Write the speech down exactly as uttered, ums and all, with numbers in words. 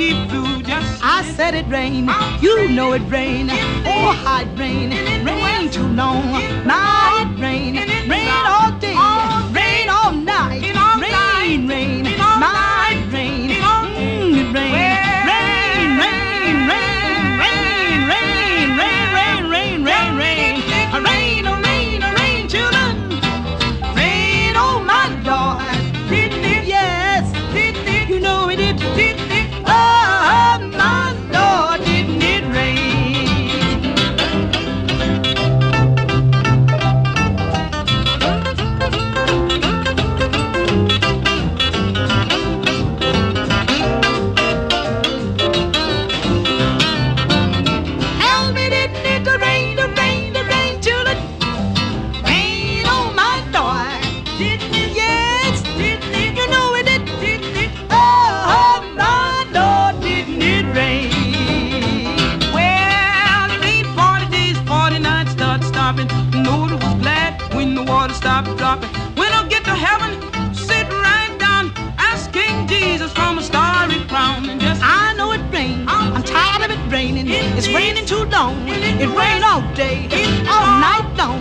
deep blue. Just I said it rain, you know it rain. Oh, how it rain, rain too long. Now it rain, rain all day, rain all night, rain, rain, night rain, mm, it rain, rain, rain, rain, rain, rain, rain, rain, rain, rain, rain, rain, oh rain, oh rain, children, rain, oh my Lord, yes, you know it did. Oh, my Lord, didn't it rain? Tell me, didn't it rain, the rain, the rain, children? Rain, oh my Lord, didn't it? Yes, didn't it? You know it did. Didn't it? Oh, my Lord, didn't it rain? Well, it rained forty days, forty nights, started stopping. Noah was glad when the water stopped dropping. When I get to heaven, sit right down, ask King Jesus from a starry crown. And just I know it rained. I'm tired of it raining. It's raining too long. It rained all day, all night long.